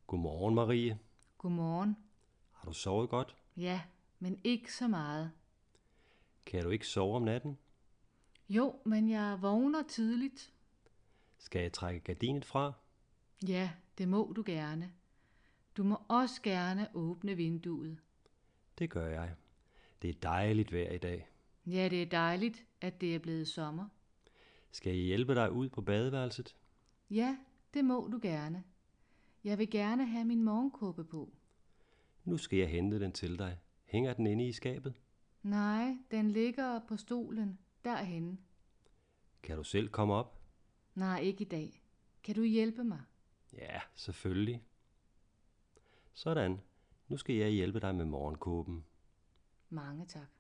Godmorgen, Marie. Godmorgen. Har du sovet godt? Ja, men ikke så meget. Kan du ikke sove om natten? Jo, men jeg vågner tidligt. Skal jeg trække gardinet fra? Ja, det må du gerne. Du må også gerne åbne vinduet. Det gør jeg. Det er dejligt vejr i dag. Ja, det er dejligt, at det er blevet sommer. Skal jeg hjælpe dig ud på badeværelset? Ja, det må du gerne. Jeg vil gerne have min morgenkåbe på. Nu skal jeg hente den til dig. Hænger den inde i skabet? Nej, den ligger på stolen derhenne. Kan du selv komme op? Nej, ikke i dag. Kan du hjælpe mig? Ja, selvfølgelig. Sådan. Nu skal jeg hjælpe dig med morgenkåben. Mange tak.